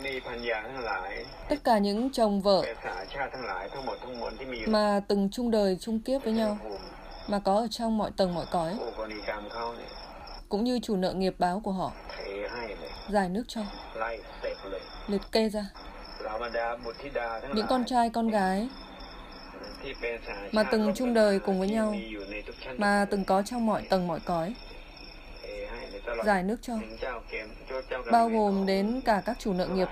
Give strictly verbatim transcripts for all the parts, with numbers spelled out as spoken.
tất cả những chồng vợ mà từng chung đời chung kiếp với nhau, mà có ở trong mọi tầng mọi cõi, cũng như chủ nợ nghiệp báo của họ, giải nước cho, liệt kê ra. Những con trai con gái mà từng chung đời cùng với nhau, mà từng có trong mọi tầng mọi cõi, giải nước cho, bao gồm đến cả các chủ nợ nghiệp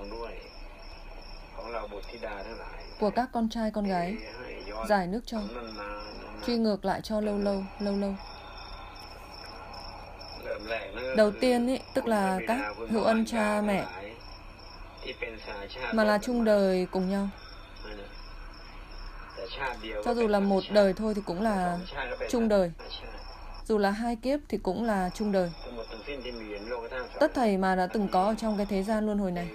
của các con trai con gái, giải nước cho, truy ngược lại cho lâu lâu, lâu lâu. Đầu tiên ý, tức là các hữu ân cha mẹ mà là chung đời cùng nhau. Cho dù là một đời thôi thì cũng là chung đời. Dù là hai kiếp thì cũng là chung đời. Tất thảy mà đã từng có ở trong cái thế gian luân hồi này,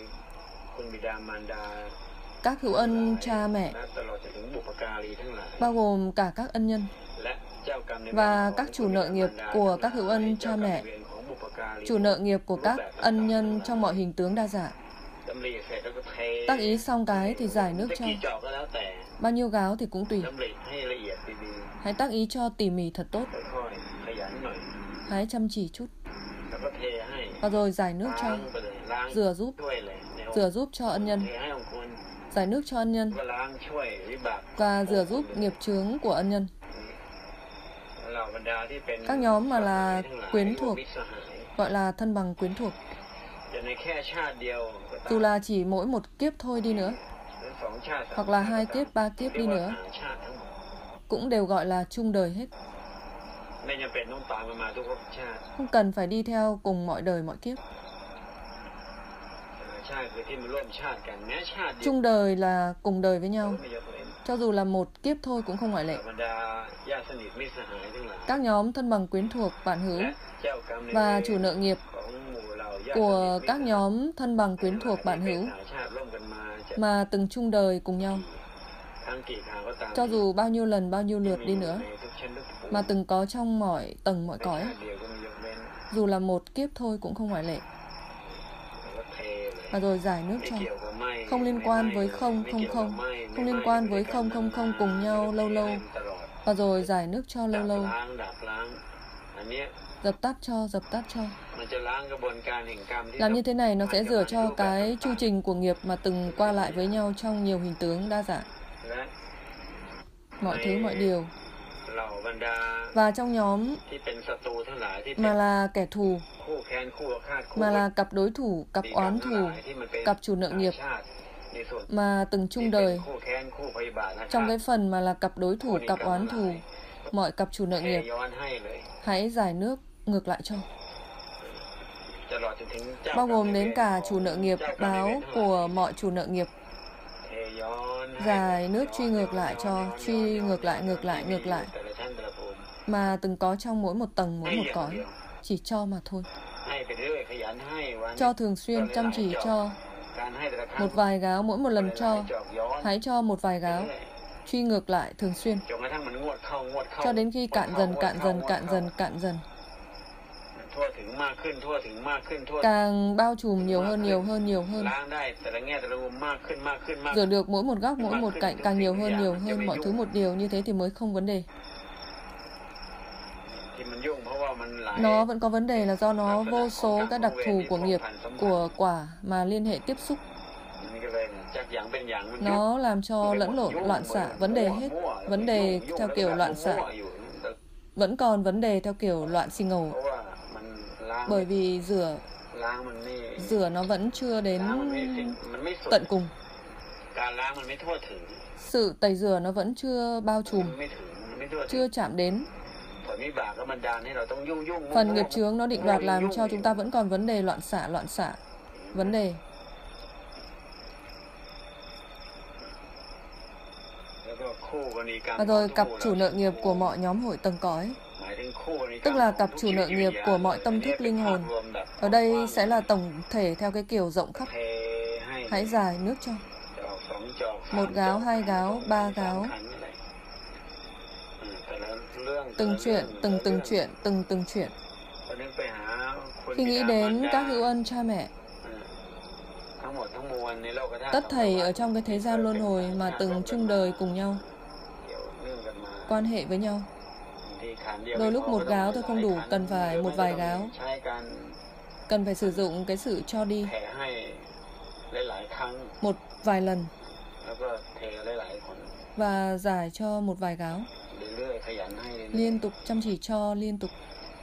các hữu ân cha mẹ, bao gồm cả các ân nhân và các chủ nợ nghiệp của các hữu ân cha mẹ, chủ nợ nghiệp của các ân nhân trong mọi hình tướng đa dạng. Tác ý xong cái thì giải nước cho. Bao nhiêu gáo thì cũng tùy. Hãy tác ý cho tỉ mỉ thật tốt. Hãy chăm chỉ chút. Và rồi giải nước cho. Rửa giúp. Rửa giúp cho ân nhân. Giải nước cho ân nhân. Và rửa giúp nghiệp chướng của ân nhân. Các nhóm mà là quyến thuộc, gọi là thân bằng quyến thuộc. Dù là chỉ mỗi một kiếp thôi đi nữa, hoặc là hai kiếp, ba kiếp đi nữa, cũng đều gọi là chung đời hết. Không cần phải đi theo cùng mọi đời mọi kiếp. Chung đời là cùng đời với nhau. Cho dù là một kiếp thôi cũng không ngoại lệ. Các nhóm thân bằng quyến thuộc, bạn hữu và chủ nợ nghiệp của các nhóm thân bằng quyến thuộc, bạn hữu mà từng chung đời cùng nhau, cho dù bao nhiêu lần, bao nhiêu lượt đi nữa, mà từng có trong mọi tầng mọi cõi, dù là một kiếp thôi cũng không ngoại lệ. Và rồi giải nước cho. Không liên quan với không, không, không. Không liên quan với không, không, không cùng nhau lâu lâu. Và rồi giải nước cho lâu lâu. Dập tắt cho, dập tắt cho. Làm như thế này nó sẽ rửa cho cái chu trình của nghiệp mà từng qua lại với nhau trong nhiều hình tướng đa dạng. Mọi thứ, mọi điều. Và trong nhóm mà là kẻ thù, mà là cặp đối thủ, cặp oán thù, cặp chủ nợ nghiệp mà từng chung đời, trong cái phần mà là cặp đối thủ, cặp oán thù, mọi cặp chủ nợ nghiệp, hãy giải nước ngược lại cho. Bao gồm đến cả chủ nợ nghiệp báo của mọi chủ nợ nghiệp, giải nước truy ngược lại cho, truy ngược lại, ngược lại, ngược lại, mà từng có trong mỗi một tầng, mỗi một cõi. Chỉ cho mà thôi. Cho thường xuyên, chăm chỉ cho. Một vài gáo mỗi một lần cho. Hãy cho một vài gáo. Truy ngược lại thường xuyên. Cho đến khi cạn dần, cạn dần, cạn dần, cạn dần. Càng bao trùm nhiều hơn, nhiều hơn, nhiều hơn. Rửa được mỗi một góc, mỗi một cạnh càng nhiều hơn, nhiều hơn. Mọi thứ một điều, như thế thì mới không vấn đề. Nó vẫn có vấn đề là do nó vô số các đặc thù của nghiệp, của quả mà liên hệ tiếp xúc. Nó làm cho lẫn lộn, loạn xạ, vấn đề hết. Vấn đề theo kiểu loạn xạ. Vẫn còn vấn đề theo kiểu loạn xì ngầu. Bởi vì rửa, rửa nó vẫn chưa đến tận cùng. Sự tẩy rửa nó vẫn chưa bao trùm, chưa chạm đến. Phần nghiệp chướng nó định đoạt làm cho chúng ta vẫn còn vấn đề loạn xạ, loạn xạ, vấn đề. Và rồi cặp chủ nợ nghiệp của mọi nhóm hội tầng cõi, tức là cặp chủ nợ nghiệp của mọi tâm thức linh hồn. Ở đây sẽ là tổng thể theo cái kiểu rộng khắp. Hãy giải nước cho. Một gáo, hai gáo, ba gáo. Từng chuyện, từng từng chuyện, từng từng chuyện. Khi nghĩ đến các hữu ân cha mẹ Tất thảy ở trong cái thế gian luân hồi mà từng chung đời cùng nhau, quan hệ với nhau. Đôi lúc một gáo thôi không đủ, cần phải một vài gáo. Cần phải sử dụng cái sự cho đi một vài lần và giải cho một vài gáo. Liên tục chăm chỉ cho, liên tục.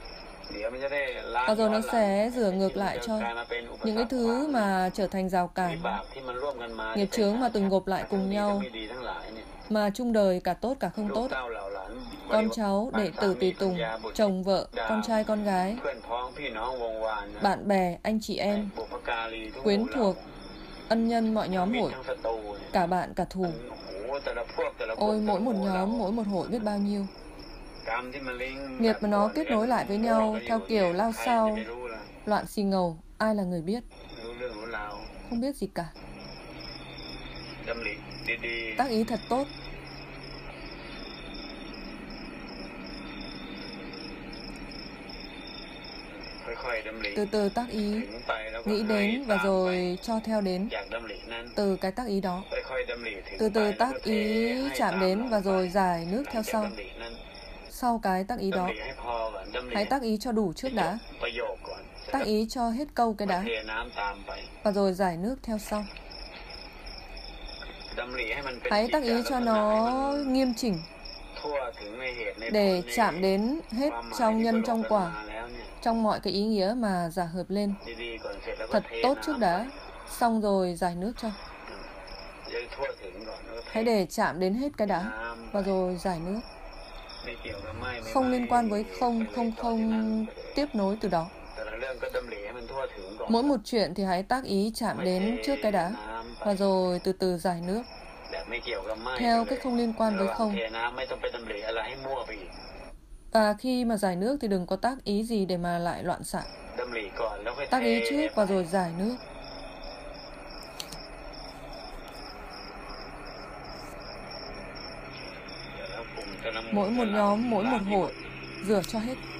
Và rồi nó sẽ rửa ngược lại cho những cái thứ mà trở thành rào cản, nghiệp chướng mà từng gộp lại cùng nhau, mà chung đời cả tốt cả không tốt. Con cháu, đệ tử tùy tùng, chồng vợ, con trai con gái, bạn bè, anh chị em, quyến thuộc, ân nhân mọi nhóm hội, cả bạn cả thù. Ôi, mỗi một nhóm, mỗi một hội biết bao nhiêu. Nghiệp mà nó kết nối lại với nhau theo kiểu lao sao, loạn xì ngầu, ai là người biết? Không biết gì cả. Tác ý thật tốt. Từ từ tác ý, nghĩ đến và rồi cho theo đến từ cái tác ý đó. Từ từ tác ý chạm đến và rồi giải nước theo sau. Sau cái tác ý đó, hãy tác ý cho đủ trước đã. Tác ý cho hết câu cái đã, và rồi giải nước theo sau. Hãy tác ý cho nó nghiêm chỉnh, để chạm đến hết trong nhân trong quả, trong mọi cái ý nghĩa mà giả hợp lên. Thật tốt trước đã, xong rồi giải nước cho. Hãy để chạm đến hết cái đã, và rồi giải nước. Không liên quan với không, không, không tiếp nối từ đó. Mỗi một chuyện thì hãy tác ý chạm đến trước cái đã, và rồi từ từ giải nước. Theo cách không liên quan với không. Và khi mà giải nước thì đừng có tác ý gì để mà lại loạn xạ. Tác ý trước và rồi giải nước. Mỗi một nhóm, mỗi một hội, rửa cho hết.